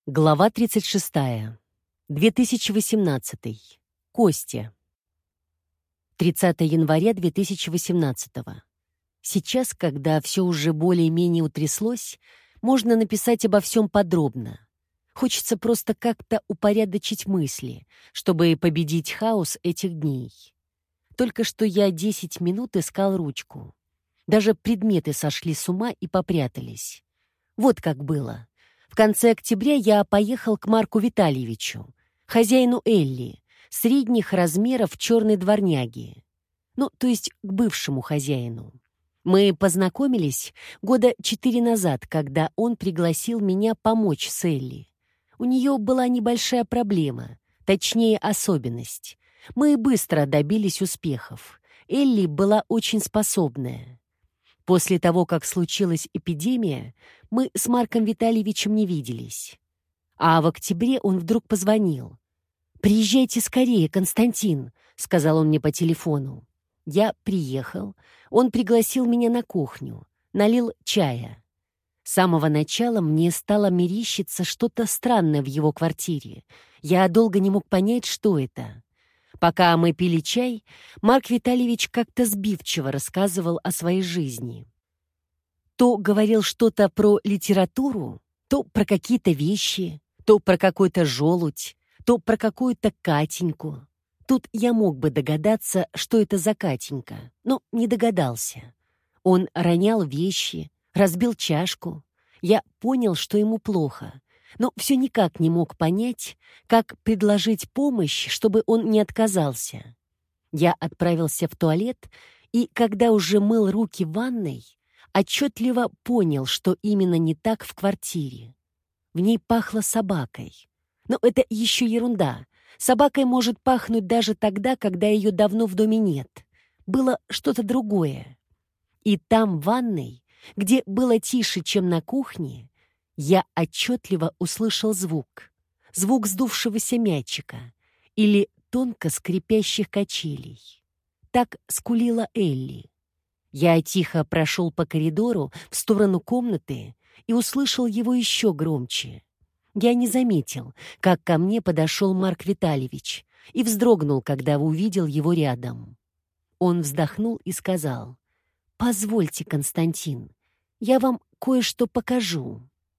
Глава 36. 2018. Костя. 30 января 2018. Сейчас, когда все уже более-менее утряслось, можно написать обо всем подробно. Хочется просто как-то упорядочить мысли, чтобы победить хаос этих дней. Только что я 10 минут искал ручку. Даже предметы сошли с ума и попрятались. Вот как было. В конце октября я поехал к Марку Витальевичу, хозяину Элли, средних размеров черной дворняги. Ну, то есть к бывшему хозяину. Мы познакомились года 4 назад, когда он пригласил меня помочь с Элли. У нее была небольшая проблема, точнее особенность. Мы быстро добились успехов. Элли была очень способная. После того, как случилась эпидемия, мы с Марком Витальевичем не виделись. А в октябре он вдруг позвонил. «Приезжайте скорее, Константин», — сказал он мне по телефону. Я приехал, он пригласил меня на кухню, налил чая. С самого начала мне стало мерещиться что-то странное в его квартире. Я долго не мог понять, что это. Пока мы пили чай, Марк Витальевич как-то сбивчиво рассказывал о своей жизни. То говорил что-то про литературу, то про какие-то вещи, то про какой-то желудь, то про какую-то Катеньку. Тут я мог бы догадаться, что это за Катенька, но не догадался. Он ронял вещи, разбил чашку. Я понял, что ему плохо, но все никак не мог понять, как предложить помощь, чтобы он не отказался. Я отправился в туалет, и, когда уже мыл руки в ванной, отчетливо понял, что именно не так в квартире. В ней пахло собакой. Но это еще ерунда. Собакой может пахнуть даже тогда, когда ее давно в доме нет. Было что-то другое. И там, в ванной, где было тише, чем на кухне, я отчетливо услышал звук. Звук сдувшегося мячика или тонко скрипящих качелей. Так скулила Элли. Я тихо прошел по коридору в сторону комнаты и услышал его еще громче. Я не заметил, как ко мне подошел Марк Витальевич, и вздрогнул, когда увидел его рядом. Он вздохнул и сказал: «Позвольте, Константин, я вам кое-что покажу».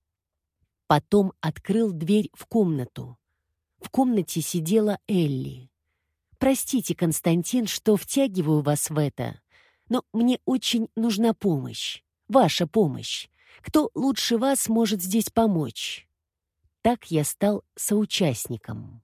Потом открыл дверь в комнату. В комнате сидела Элли. «Простите, Константин, что втягиваю вас в это, но мне очень нужна помощь, ваша помощь. Кто лучше вас может здесь помочь?» Так я стал соучастником.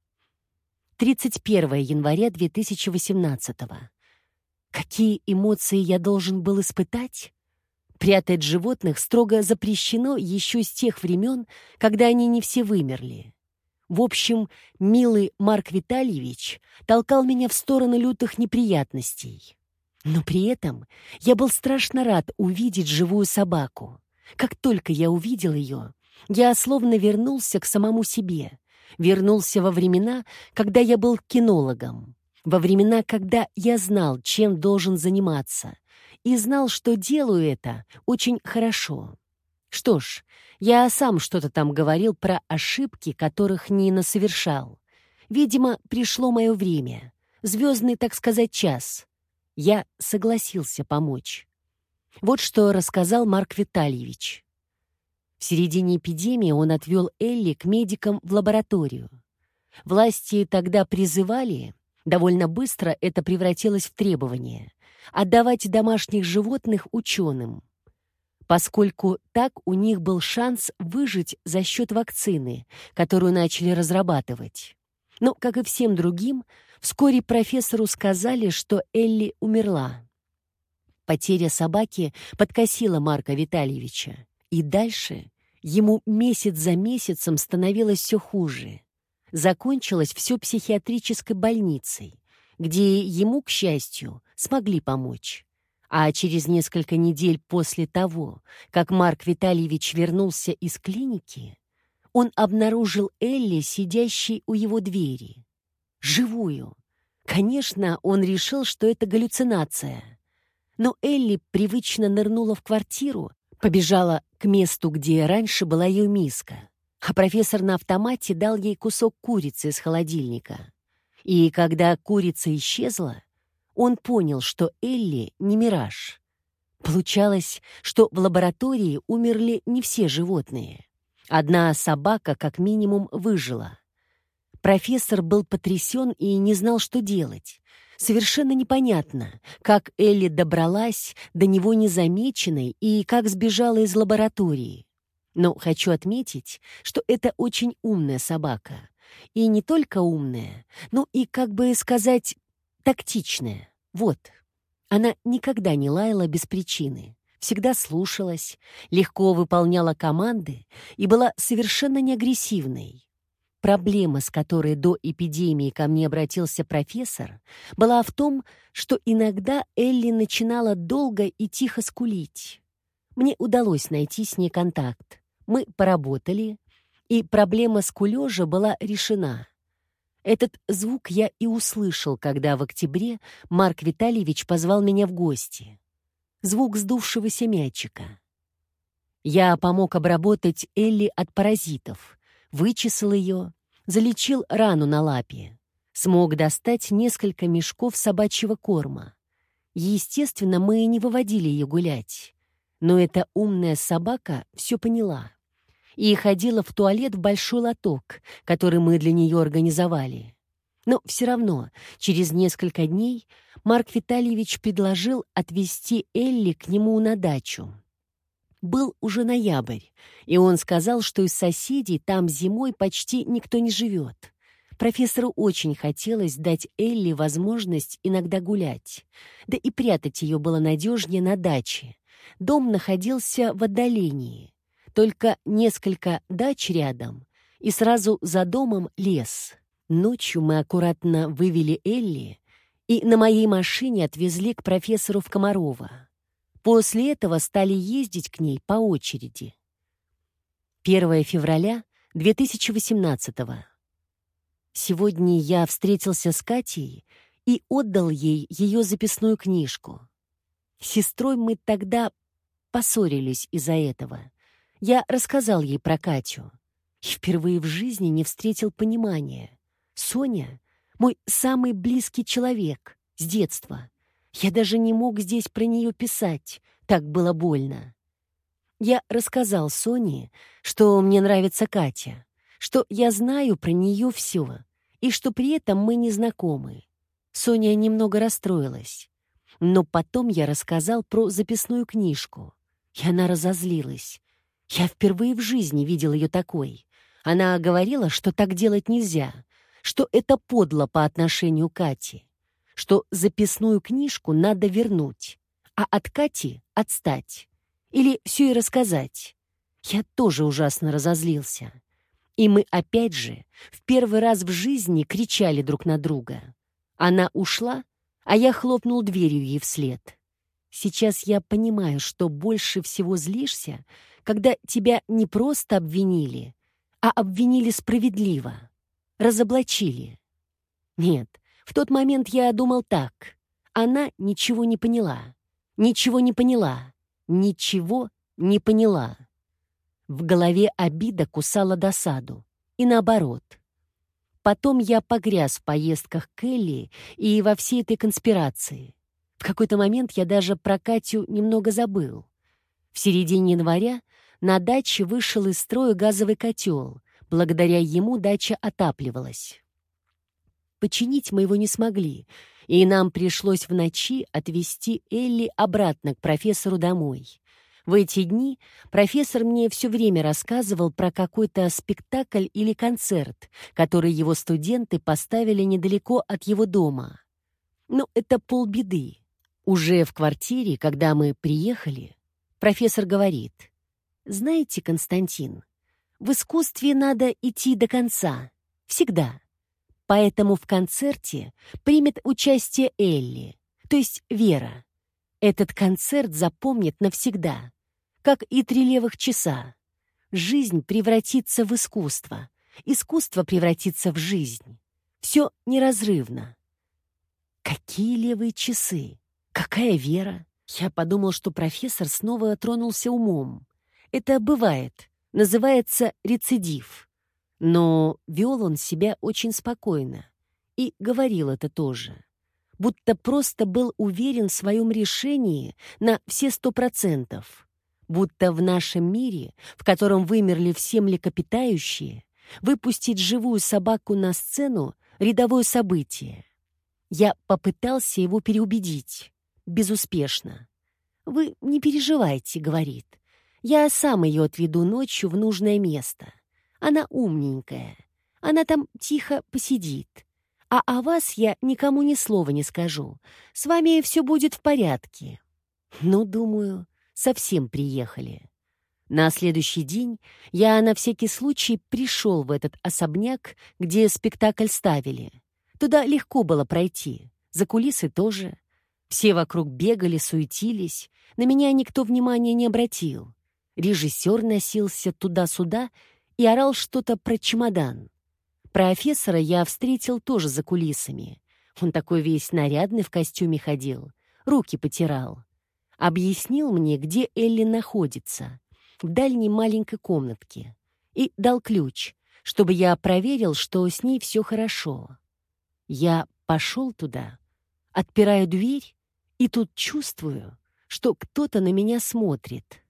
31 января 2018. Какие эмоции я должен был испытать? Прятать животных строго запрещено еще с тех времен, когда они не все вымерли. В общем, милый Марк Витальевич толкал меня в сторону лютых неприятностей. Но при этом я был страшно рад увидеть живую собаку. Как только я увидел ее, я словно вернулся к самому себе. Вернулся во времена, когда я был кинологом. Во времена, когда я знал, чем должен заниматься. И знал, что делаю это очень хорошо. Что ж, я сам что-то там говорил про ошибки, которых не насовершал. Видимо, пришло мое время. Звездный, так сказать, час. Я согласился помочь. Вот что рассказал Марк Витальевич. В середине эпидемии он отвел Элли к медикам в лабораторию. Власти тогда призывали, довольно быстро это превратилось в требование, отдавать домашних животных ученым, поскольку так у них был шанс выжить за счет вакцины, которую начали разрабатывать. Но, как и всем другим, вскоре профессору сказали, что Элли умерла. Потеря собаки подкосила Марка Витальевича. И дальше ему месяц за месяцем становилось все хуже. Закончилось все психиатрической больницей, где ему, к счастью, смогли помочь. А через несколько недель после того, как Марк Витальевич вернулся из клиники, он обнаружил Элли, сидящей у его двери. Живую. Конечно, он решил, что это галлюцинация. Но Элли привычно нырнула в квартиру, побежала к месту, где раньше была ее миска. А профессор на автомате дал ей кусок курицы из холодильника. И когда курица исчезла, он понял, что Элли не мираж. Получалось, что в лаборатории умерли не все животные. Одна собака как минимум выжила. Профессор был потрясен и не знал, что делать. Совершенно непонятно, как Элли добралась до него незамеченной и как сбежала из лаборатории. Но хочу отметить, что это очень умная собака. И не только умная, но и, как бы сказать, тактичная. Вот. Она никогда не лаяла без причины, всегда слушалась, легко выполняла команды и была совершенно не агрессивной. Проблема, с которой до эпидемии ко мне обратился профессор, была в том, что иногда Элли начинала долго и тихо скулить. Мне удалось найти с ней контакт. Мы поработали, и проблема скулёжа была решена. Этот звук я и услышал, когда в октябре Марк Витальевич позвал меня в гости. Звук сдувшегося мячика. Я помог обработать Элли от паразитов, вычесал ее, залечил рану на лапе, смог достать несколько мешков собачьего корма. Естественно, мы не выводили ее гулять, но эта умная собака все поняла и ходила в туалет в большой лоток, который мы для нее организовали. Но все равно, через несколько дней Марк Витальевич предложил отвезти Элли к нему на дачу. Был уже ноябрь, и он сказал, что из соседей там зимой почти никто не живет. Профессору очень хотелось дать Элли возможность иногда гулять, да и прятать ее было надежнее на даче. Дом находился в отдалении. Только несколько дач рядом, и сразу за домом лес. Ночью мы аккуратно вывели Элли и на моей машине отвезли к профессору в Комарово. После этого стали ездить к ней по очереди. 1 февраля 2018-го. Сегодня я встретился с Катей и отдал ей ее записную книжку. С сестрой мы тогда поссорились из-за этого. Я рассказал ей про Катю и впервые в жизни не встретил понимания. Соня — мой самый близкий человек с детства. Я даже не мог здесь про нее писать, так было больно. Я рассказал Соне, что мне нравится Катя, что я знаю про нее все, и что при этом мы не знакомы. Соня немного расстроилась. Но потом я рассказал про записную книжку, и она разозлилась. Я впервые в жизни видел ее такой. Она говорила, что так делать нельзя, что это подло по отношению к Кате, что записную книжку надо вернуть, а от Кати отстать. Или все и рассказать. Я тоже ужасно разозлился. И мы опять же в первый раз в жизни кричали друг на друга. Она ушла, а я хлопнул дверью ей вслед. Сейчас я понимаю, что больше всего злишься, когда тебя не просто обвинили, а обвинили справедливо, разоблачили. Нет, в тот момент я думал так. Она ничего не поняла, ничего не поняла, ничего не поняла. В голове обида кусала досаду. И наоборот. Потом я погряз в поездках к Элли и во всей этой конспирации. В какой-то момент я даже про Катю немного забыл. В середине января на даче вышел из строя газовый котел. Благодаря ему дача отапливалась. Починить мы его не смогли, и нам пришлось в ночи отвезти Элли обратно к профессору домой. В эти дни профессор мне все время рассказывал про какой-то спектакль или концерт, который его студенты поставили недалеко от его дома. Но это полбеды. Уже в квартире, когда мы приехали, профессор говорит: «Знаете, Константин, в искусстве надо идти до конца. Всегда. Поэтому в концерте примет участие Элли, то есть Вера. Этот концерт запомнит навсегда, как и 3 левых часа. Жизнь превратится в искусство, искусство превратится в жизнь. Все неразрывно». Какие левые часы? Какая Вера? Я подумал, что профессор снова тронулся умом. Это бывает. Называется рецидив. Но вел он себя очень спокойно. И говорил это тоже. Будто просто был уверен в своем решении на все 100%. Будто в нашем мире, в котором вымерли все млекопитающие, выпустить живую собаку на сцену — рядовое событие. Я попытался его переубедить. Безуспешно. «Вы не переживайте», — говорит. «Я сам ее отведу ночью в нужное место. Она умненькая. Она там тихо посидит. А о вас я никому ни слова не скажу. С вами все будет в порядке». Ну, думаю, совсем приехали. На следующий день я на всякий случай пришел в этот особняк, где спектакль ставили. Туда легко было пройти, за кулисы тоже. Все вокруг бегали, суетились, на меня никто внимания не обратил. Режиссер носился туда-сюда и орал что-то про чемодан. Профессора я встретил тоже за кулисами. Он такой весь нарядный в костюме ходил, руки потирал. Объяснил мне, где Элли находится, в дальней маленькой комнатке, и дал ключ, чтобы я проверил, что с ней все хорошо. Я пошел туда, отпираю дверь, и тут чувствую, что кто-то на меня смотрит.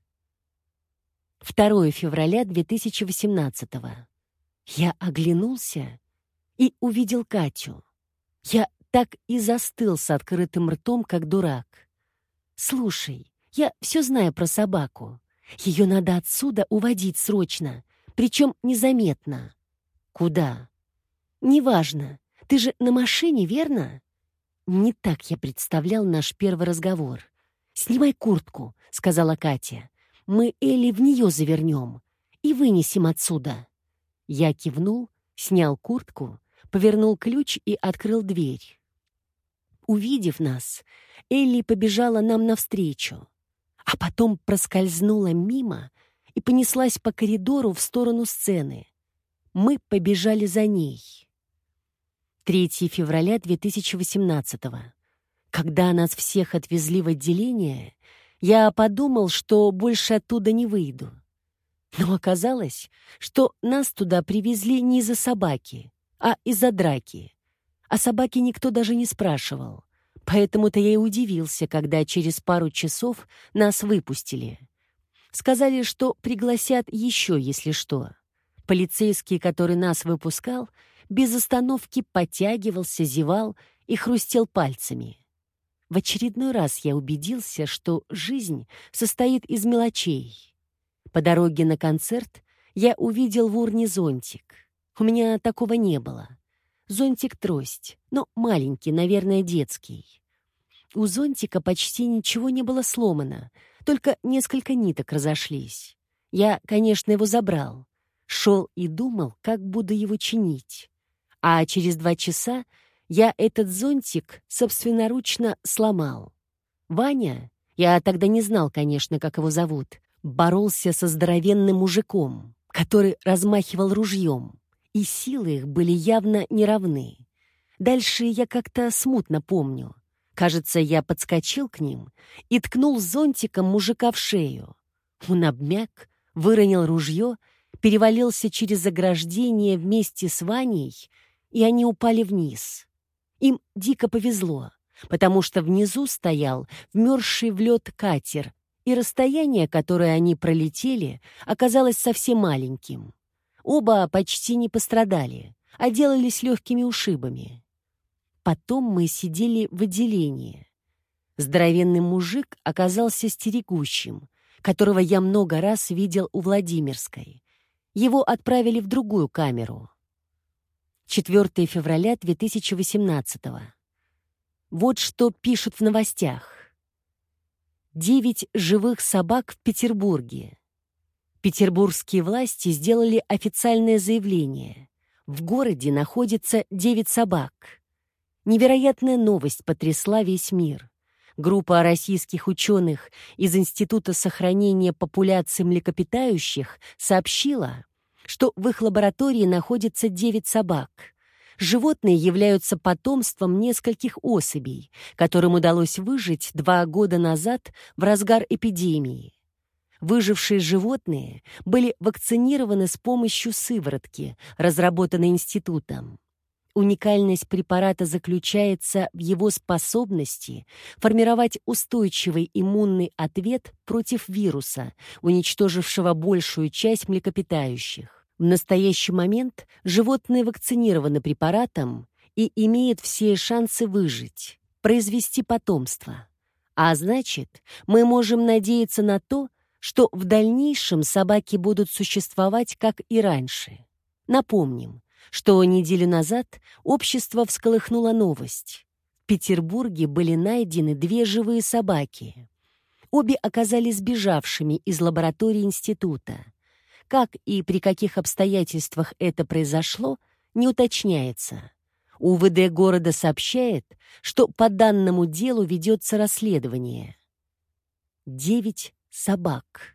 2 февраля 2018. Я оглянулся и увидел Катю. Я так и застыл с открытым ртом, как дурак. «Слушай, я все знаю про собаку. Ее надо отсюда уводить срочно, причем незаметно». «Куда?» «Неважно. Ты же на машине, верно?» Не так я представлял наш первый разговор. «Снимай куртку», — сказала Катя. «Мы Элли в нее завернем и вынесем отсюда». Я кивнул, снял куртку, повернул ключ и открыл дверь. Увидев нас, Элли побежала нам навстречу, а потом проскользнула мимо и понеслась по коридору в сторону сцены. Мы побежали за ней. 3 февраля 2018. Когда нас всех отвезли в отделение, я подумал, что больше оттуда не выйду. Но оказалось, что нас туда привезли не из-за собаки, а из-за драки. О собаке никто даже не спрашивал. Поэтому-то я и удивился, когда через пару часов нас выпустили. Сказали, что пригласят еще, если что. Полицейский, который нас выпускал, без остановки подтягивался, зевал и хрустел пальцами. В очередной раз я убедился, что жизнь состоит из мелочей. По дороге на концерт я увидел в урне зонтик. У меня такого не было. Зонтик-трость, но маленький, наверное, детский. У зонтика почти ничего не было сломано, только несколько ниток разошлись. Я, конечно, его забрал. Шел и думал, как буду его чинить. А через 2 часа я этот зонтик собственноручно сломал. Ваня, я тогда не знал, конечно, как его зовут, боролся со здоровенным мужиком, который размахивал ружьем, и силы их были явно неравны. Дальше я как-то смутно помню. Кажется, я подскочил к ним и ткнул зонтиком мужика в шею. Он обмяк, выронил ружье, перевалился через ограждение вместе с Ваней, и они упали вниз. Им дико повезло, потому что внизу стоял вмерзший в лед катер, и расстояние, которое они пролетели, оказалось совсем маленьким. Оба почти не пострадали, а делались легкими ушибами. Потом мы сидели в отделении. Здоровенный мужик оказался стерегущим, которого я много раз видел у Владимирской. Его отправили в другую камеру. 4 февраля 2018. Вот что пишут в новостях. 9 живых собак в Петербурге. Петербургские власти сделали официальное заявление. В городе находится 9 собак. Невероятная новость потрясла весь мир. Группа российских ученых из Института сохранения популяции млекопитающих сообщила, что в их лаборатории находится 9 собак. Животные являются потомством нескольких особей, которым удалось выжить 2 года назад в разгар эпидемии. Выжившие животные были вакцинированы с помощью сыворотки, разработанной институтом. Уникальность препарата заключается в его способности формировать устойчивый иммунный ответ против вируса, уничтожившего большую часть млекопитающих. В настоящий момент животные вакцинированы препаратом и имеют все шансы выжить, произвести потомство. А значит, мы можем надеяться на то, что в дальнейшем собаки будут существовать, как и раньше. Напомним, что неделю назад общество всколыхнуло новость. В Петербурге были найдены 2 живые собаки. Обе оказались сбежавшими из лаборатории института. Как и при каких обстоятельствах это произошло, не уточняется. УВД города сообщает, что по данному делу ведется расследование. 9 собак.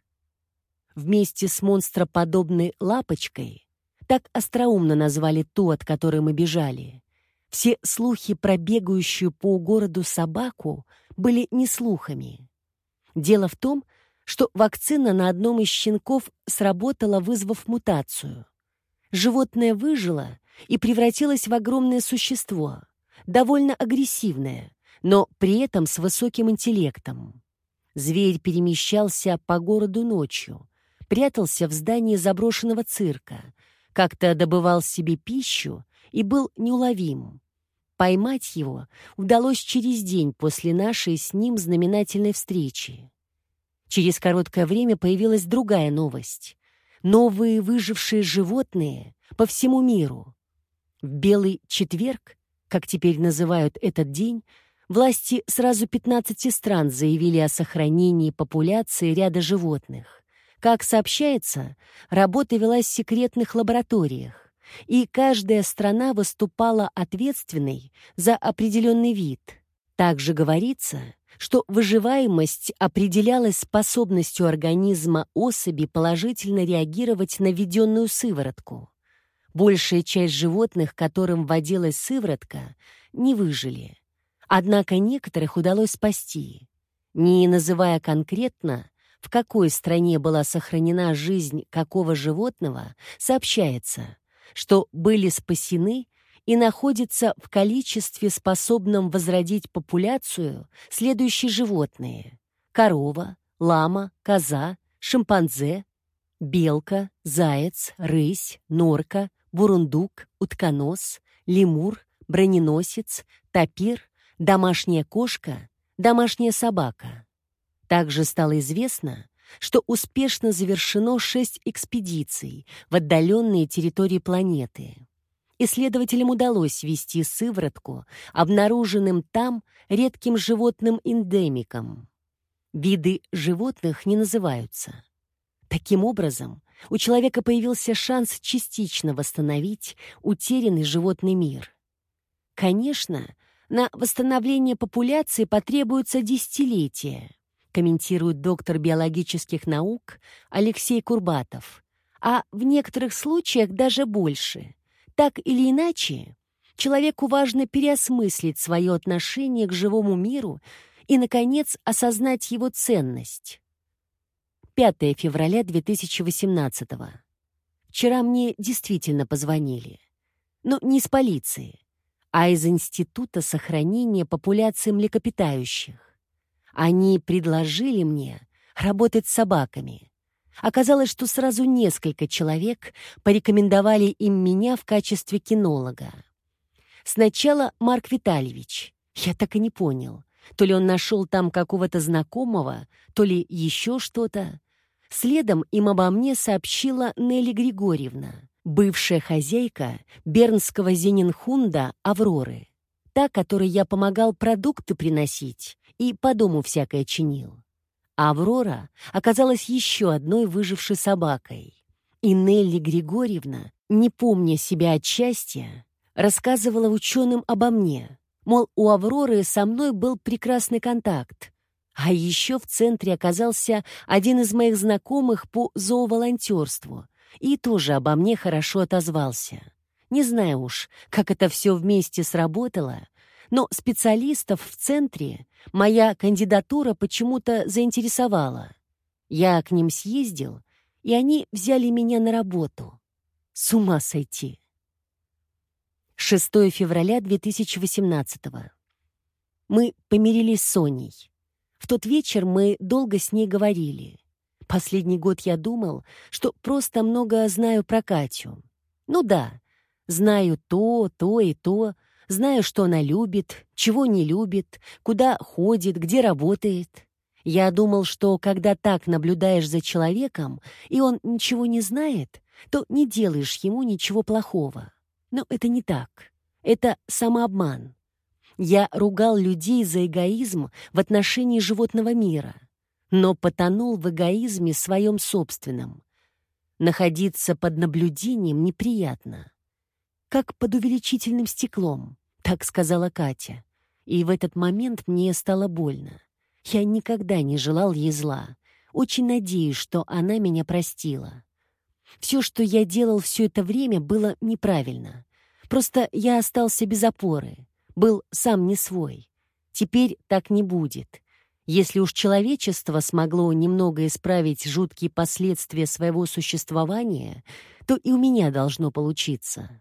Вместе с монстроподобной лапочкой, так остроумно назвали ту, от которой мы бежали, все слухи про бегающую по городу собаку были не слухами. Дело в том, что вакцина на одном из щенков сработала, вызвав мутацию. Животное выжило и превратилось в огромное существо, довольно агрессивное, но при этом с высоким интеллектом. Зверь перемещался по городу ночью, прятался в здании заброшенного цирка, как-то добывал себе пищу и был неуловим. Поймать его удалось через день после нашей с ним знаменательной встречи. Через короткое время появилась другая новость. Новые выжившие животные по всему миру. В Белый четверг, как теперь называют этот день, власти сразу 15 стран заявили о сохранении популяции ряда животных. Как сообщается, работа велась в секретных лабораториях, и каждая страна выступала ответственной за определенный вид. Также говорится, что выживаемость определялась способностью организма особи положительно реагировать на введенную сыворотку. Большая часть животных, которым вводилась сыворотка, не выжили. Однако некоторых удалось спасти. Не называя конкретно, в какой стране была сохранена жизнь какого животного, сообщается, что были спасены и находятся в количестве, способном возродить популяцию, следующие животные: корова, лама, коза, шимпанзе, белка, заяц, рысь, норка, бурундук, утконос, лемур, броненосец, тапир, домашняя кошка, домашняя собака. Также стало известно, что успешно завершено 6 экспедиций в отдаленные территории планеты. Исследователям удалось ввести сыворотку обнаруженным там редким животным-эндемиком. Виды животных не называются. Таким образом, у человека появился шанс частично восстановить утерянный животный мир. Конечно, на восстановление популяции потребуется десятилетия, комментирует доктор биологических наук Алексей Курбатов, а в некоторых случаях даже больше. Так или иначе, человеку важно переосмыслить свое отношение к живому миру и, наконец, осознать его ценность. 5 февраля 2018. Вчера мне действительно позвонили. Но не из полиции, а из Института сохранения популяции млекопитающих. Они предложили мне работать с собаками. Оказалось, что сразу несколько человек порекомендовали им меня в качестве кинолога. Сначала Марк Витальевич. Я так и не понял, то ли он нашел там какого-то знакомого, то ли еще что-то. Следом им обо мне сообщила Нелли Григорьевна, бывшая хозяйка бернского зенинхунда «Авроры», та, которой я помогал продукты приносить и по дому всякое чинил. Аврора оказалась еще одной выжившей собакой. И Нелли Григорьевна, не помня себя от счастья, рассказывала ученым обо мне. Мол, у Авроры со мной был прекрасный контакт. А еще в центре оказался один из моих знакомых по зооволонтерству и тоже обо мне хорошо отозвался. Не знаю уж, как это все вместе сработало, но специалистов в центре моя кандидатура почему-то заинтересовала. Я к ним съездил, и они взяли меня на работу. С ума сойти. 6 февраля 2018. Мы помирились с Соней. В тот вечер мы долго с ней говорили. Последний год я думал, что просто много знаю про Катю. Ну да, знаю то и то, знаю, что она любит, чего не любит, куда ходит, где работает. Я думал, что когда так наблюдаешь за человеком, и он ничего не знает, то не делаешь ему ничего плохого. Но это не так. Это самообман. Я ругал людей за эгоизм в отношении животного мира, но потонул в эгоизме своем собственном. Находиться под наблюдением неприятно. Как под увеличительным стеклом, так сказала Катя. И в этот момент мне стало больно. Я никогда не желал ей зла. Очень надеюсь, что она меня простила. Все, что я делал все это время, было неправильно. Просто я остался без опоры. Был сам не свой. Теперь так не будет. Если уж человечество смогло немного исправить жуткие последствия своего существования, то и у меня должно получиться.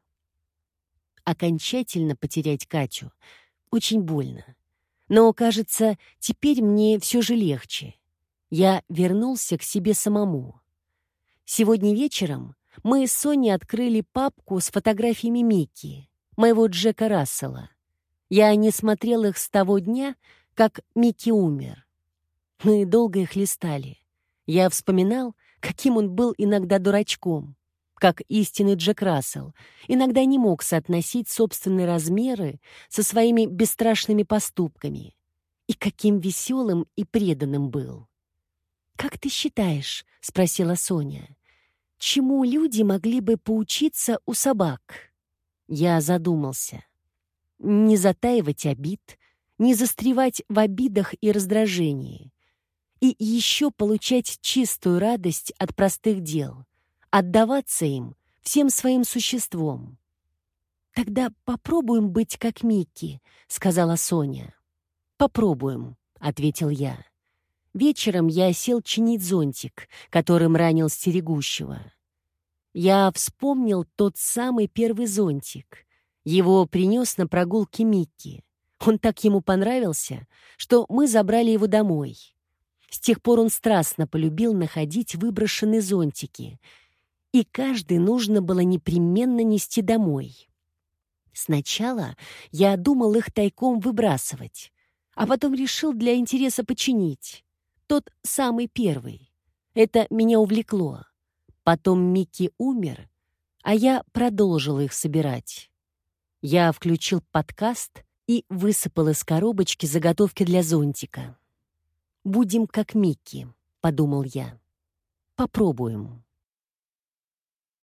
Окончательно потерять Катю очень больно. Но, кажется, теперь мне все же легче. Я вернулся к себе самому. Сегодня вечером мы с Соней открыли папку с фотографиями Микки, моего Джека Рассела. Я не смотрел их с того дня, как Микки умер. Мы долго их листали. Я вспоминал, каким он был иногда дурачком, как истинный Джек Рассел, иногда не мог соотносить собственные размеры со своими бесстрашными поступками. И каким веселым и преданным был. «Как ты считаешь, — спросила Соня, — чему люди могли бы поучиться у собак?» Я задумался. Не затаивать обид, не застревать в обидах и раздражении. И еще получать чистую радость от простых дел, отдаваться им всем своим существом. «Тогда попробуем быть как Микки», — сказала Соня. «Попробуем», — ответил я. Вечером я сел чинить зонтик, которым ранил стерегущего. Я вспомнил тот самый первый зонтик. Его принес на прогулке Микки. Он так ему понравился, что мы забрали его домой. С тех пор он страстно полюбил находить выброшенные зонтики, и каждый нужно было непременно нести домой. Сначала я думал их тайком выбрасывать, а потом решил для интереса починить. Тот самый первый. Это меня увлекло. Потом Микки умер, а я продолжил их собирать. Я включил подкаст и высыпал из коробочки заготовки для зонтика. «Будем как Микки», — подумал я. «Попробуем».